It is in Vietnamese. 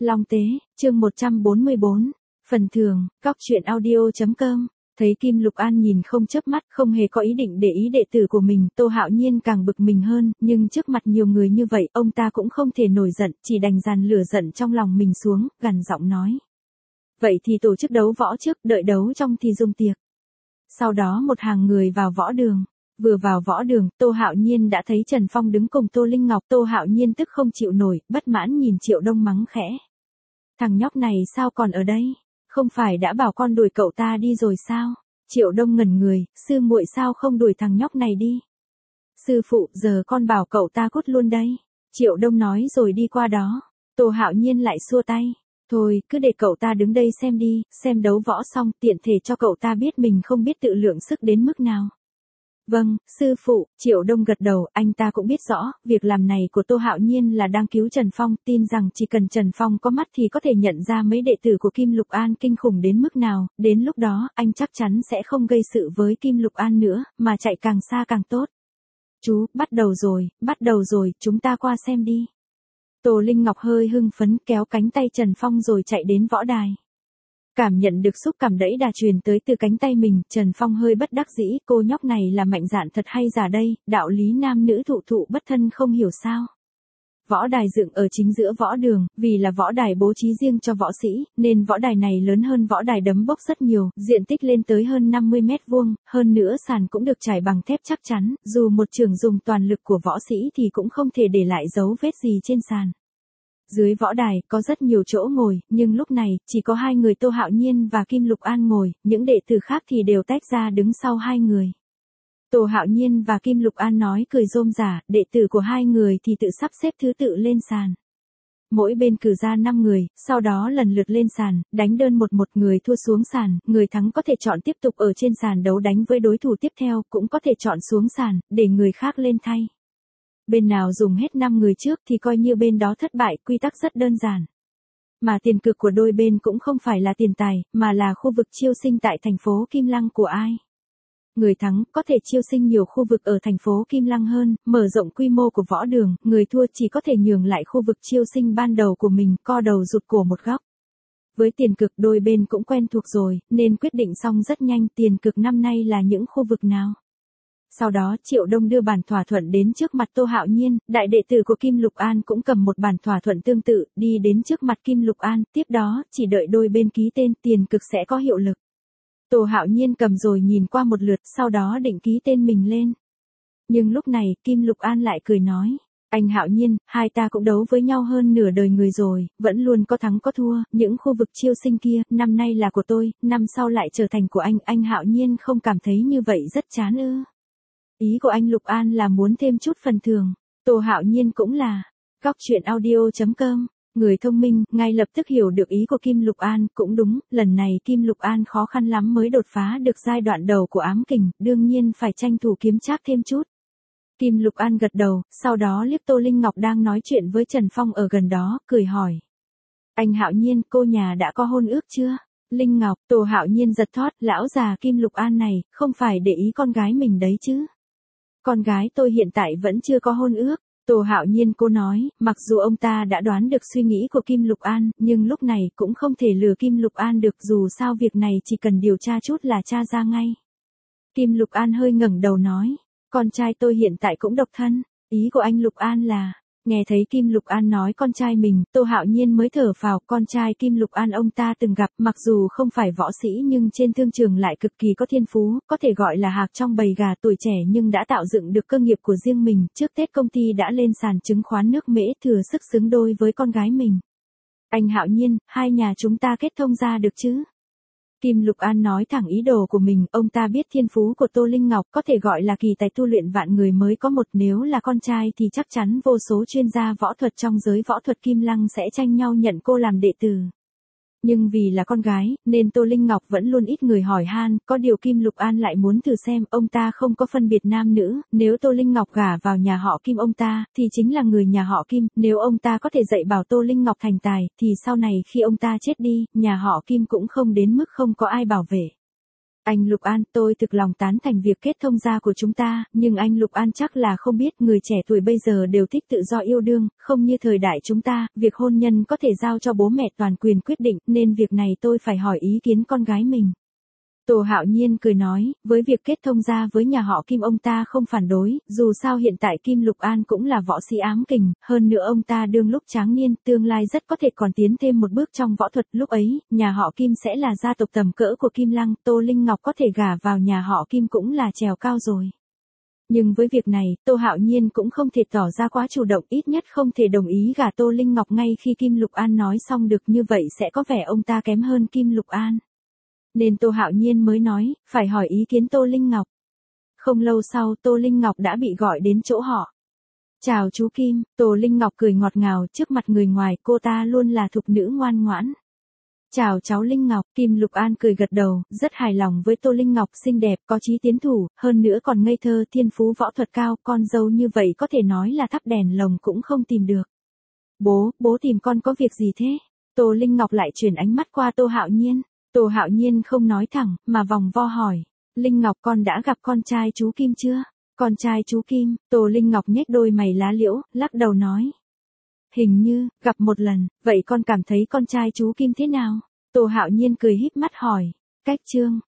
Long Tế, chương 144, phần thưởng, cóc truyện audio.com. Thấy Kim Lục An nhìn không chớp mắt, không hề có ý định để ý đệ tử của mình, Tô Hạo Nhiên càng bực mình hơn, nhưng trước mặt nhiều người như vậy, ông ta cũng không thể nổi giận, chỉ đành dàn lửa giận trong lòng mình xuống, gằn giọng nói. Vậy thì tổ chức đấu võ trước, đợi đấu trong thì dùng tiệc. Sau đó một hàng người vào võ đường. Vừa vào võ đường, Tô Hạo Nhiên đã thấy Trần Phong đứng cùng Tô Linh Ngọc. Tô Hạo Nhiên tức không chịu nổi, bất mãn nhìn Triệu Đông mắng khẽ. Thằng nhóc này sao còn ở đây? Không phải đã bảo con đuổi cậu ta đi rồi sao? Triệu Đông ngẩn người, sư muội sao không đuổi thằng nhóc này đi? Sư phụ, giờ con bảo cậu ta cút luôn đây. Triệu Đông nói rồi đi qua đó. Tô Hạo Nhiên lại xua tay. Thôi, cứ để cậu ta đứng đây xem đi, xem đấu võ xong tiện thể cho cậu ta biết mình không biết tự lượng sức đến mức nào. Vâng, sư phụ, Triệu Đông gật đầu, anh ta cũng biết rõ, việc làm này của Tô Hạo Nhiên là đang cứu Trần Phong, tin rằng chỉ cần Trần Phong có mắt thì có thể nhận ra mấy đệ tử của Kim Lục An kinh khủng đến mức nào, đến lúc đó, anh chắc chắn sẽ không gây sự với Kim Lục An nữa, mà chạy càng xa càng tốt. Chú, bắt đầu rồi, chúng ta qua xem đi. Tô Linh Ngọc hơi hưng phấn kéo cánh tay Trần Phong rồi chạy đến võ đài. Cảm nhận được xúc cảm đẫy đà truyền tới từ cánh tay mình, Trần Phong hơi bất đắc dĩ, cô nhóc này là mạnh dạn thật hay giả đây, đạo lý nam nữ thụ thụ bất thân không hiểu sao. Võ đài dựng ở chính giữa võ đường, vì là võ đài bố trí riêng cho võ sĩ, nên võ đài này lớn hơn võ đài đấm bốc rất nhiều, diện tích lên tới hơn 50 mét vuông, hơn nữa sàn cũng được trải bằng thép chắc chắn, dù một trường dùng toàn lực của võ sĩ thì cũng không thể để lại dấu vết gì trên sàn. Dưới võ đài có rất nhiều chỗ ngồi, nhưng lúc này chỉ có hai người Tô Hạo Nhiên và Kim Lục An ngồi, những đệ tử khác thì đều tách ra đứng sau hai người. Tô Hạo Nhiên và Kim Lục An nói cười rôm rả, đệ tử của hai người thì tự sắp xếp thứ tự lên sàn. Mỗi bên cử ra 5 người, sau đó lần lượt lên sàn, đánh đơn một người thua xuống sàn, người thắng có thể chọn tiếp tục ở trên sàn đấu đánh với đối thủ tiếp theo, cũng có thể chọn xuống sàn, để người khác lên thay. Bên nào dùng hết 5 người trước thì coi như bên đó thất bại, quy tắc rất đơn giản. Mà tiền cược của đôi bên cũng không phải là tiền tài, mà là khu vực chiêu sinh tại thành phố Kim Lăng của ai. Người thắng có thể chiêu sinh nhiều khu vực ở thành phố Kim Lăng hơn, mở rộng quy mô của võ đường, người thua chỉ có thể nhường lại khu vực chiêu sinh ban đầu của mình, co đầu rụt cổ một góc. Với tiền cược đôi bên cũng quen thuộc rồi, nên quyết định xong rất nhanh, tiền cược năm nay là những khu vực nào. Sau đó Triệu Đông đưa bản thỏa thuận đến trước mặt Tô Hạo Nhiên, đại đệ tử của Kim Lục An cũng cầm một bản thỏa thuận tương tự, đi đến trước mặt Kim Lục An, tiếp đó, chỉ đợi đôi bên ký tên, tiền cực sẽ có hiệu lực. Tô Hạo Nhiên cầm rồi nhìn qua một lượt, sau đó định ký tên mình lên. Nhưng lúc này, Kim Lục An lại cười nói, anh Hạo Nhiên, hai ta cũng đấu với nhau hơn nửa đời người rồi, vẫn luôn có thắng có thua, những khu vực chiêu sinh kia, năm nay là của tôi, năm sau lại trở thành của anh Hạo Nhiên không cảm thấy như vậy rất chán ư? Ý của anh Lục An là muốn thêm chút phần thưởng. Tô Hạo Nhiên cũng là. Cóc truyện audio.com. Người thông minh, ngay lập tức hiểu được ý của Kim Lục An, cũng đúng, lần này Kim Lục An khó khăn lắm mới đột phá được giai đoạn đầu của ám kình, đương nhiên phải tranh thủ kiếm trác thêm chút. Kim Lục An gật đầu, sau đó liếc Tô Linh Ngọc đang nói chuyện với Trần Phong ở gần đó, cười hỏi. Anh Hạo Nhiên, cô nhà đã có hôn ước chưa? Linh Ngọc, Tô Hạo Nhiên giật thót, lão già Kim Lục An này, không phải để ý con gái mình đấy chứ? Con gái tôi hiện tại vẫn chưa có hôn ước. Tô Hạo Nhiên cô nói, mặc dù ông ta đã đoán được suy nghĩ của Kim Lục An, nhưng lúc này cũng không thể lừa Kim Lục An được, dù sao việc này chỉ cần điều tra chút là tra ra ngay. Kim Lục An hơi ngẩng đầu nói, con trai tôi hiện tại cũng độc thân, ý của anh Lục An là... Nghe thấy Kim Lục An nói con trai mình, Tô Hạo Nhiên mới thở phào, con trai Kim Lục An ông ta từng gặp, mặc dù không phải võ sĩ nhưng trên thương trường lại cực kỳ có thiên phú, có thể gọi là hạc trong bầy gà, tuổi trẻ nhưng đã tạo dựng được cơ nghiệp của riêng mình, trước Tết công ty đã lên sàn chứng khoán nước Mễ, thừa sức xứng đôi với con gái mình. Anh Hạo Nhiên, hai nhà chúng ta kết thông ra được chứ? Kim Lục An nói thẳng ý đồ của mình, ông ta biết thiên phú của Tô Linh Ngọc có thể gọi là kỳ tài tu luyện vạn người mới có một, nếu là con trai thì chắc chắn vô số chuyên gia võ thuật trong giới võ thuật Kim Lăng sẽ tranh nhau nhận cô làm đệ tử. Nhưng vì là con gái, nên Tô Linh Ngọc vẫn luôn ít người hỏi han, có điều Kim Lục An lại muốn thử xem, ông ta không có phân biệt nam nữ, nếu Tô Linh Ngọc gả vào nhà họ Kim ông ta, thì chính là người nhà họ Kim, nếu ông ta có thể dạy bảo Tô Linh Ngọc thành tài, thì sau này khi ông ta chết đi, nhà họ Kim cũng không đến mức không có ai bảo vệ. Anh Lục An, tôi thực lòng tán thành việc kết thông gia của chúng ta, nhưng anh Lục An chắc là không biết người trẻ tuổi bây giờ đều thích tự do yêu đương, không như thời đại chúng ta, việc hôn nhân có thể giao cho bố mẹ toàn quyền quyết định, nên việc này tôi phải hỏi ý kiến con gái mình. Tô Hạo Nhiên cười nói, với việc kết thông gia với nhà họ Kim ông ta không phản đối, dù sao hiện tại Kim Lục An cũng là võ sĩ ám kình, hơn nữa ông ta đương lúc tráng niên, tương lai rất có thể còn tiến thêm một bước trong võ thuật, lúc ấy, nhà họ Kim sẽ là gia tộc tầm cỡ của Kim Lăng, Tô Linh Ngọc có thể gả vào nhà họ Kim cũng là trèo cao rồi. Nhưng với việc này, Tô Hạo Nhiên cũng không thể tỏ ra quá chủ động, ít nhất không thể đồng ý gả Tô Linh Ngọc ngay khi Kim Lục An nói xong được, như vậy sẽ có vẻ ông ta kém hơn Kim Lục An. Nên Tô Hạo Nhiên mới nói, phải hỏi ý kiến Tô Linh Ngọc. Không lâu sau Tô Linh Ngọc đã bị gọi đến chỗ họ. Chào chú Kim, Tô Linh Ngọc cười ngọt ngào trước mặt người ngoài, cô ta luôn là thục nữ ngoan ngoãn. Chào cháu Linh Ngọc, Kim Lục An cười gật đầu, rất hài lòng với Tô Linh Ngọc xinh đẹp, có chí tiến thủ, hơn nữa còn ngây thơ, thiên phú võ thuật cao, con dâu như vậy có thể nói là thắp đèn lồng cũng không tìm được. Bố tìm con có việc gì thế? Tô Linh Ngọc lại chuyển ánh mắt qua Tô Hạo Nhiên. Tô Hạo Nhiên không nói thẳng, mà vòng vo hỏi. Linh Ngọc, con đã gặp con trai chú Kim chưa? Con trai chú Kim, Tô Linh Ngọc nhếch đôi mày lá liễu, lắc đầu nói. Hình như, gặp một lần, vậy con cảm thấy con trai chú Kim thế nào? Tô Hạo Nhiên cười híp mắt hỏi. Cách chương.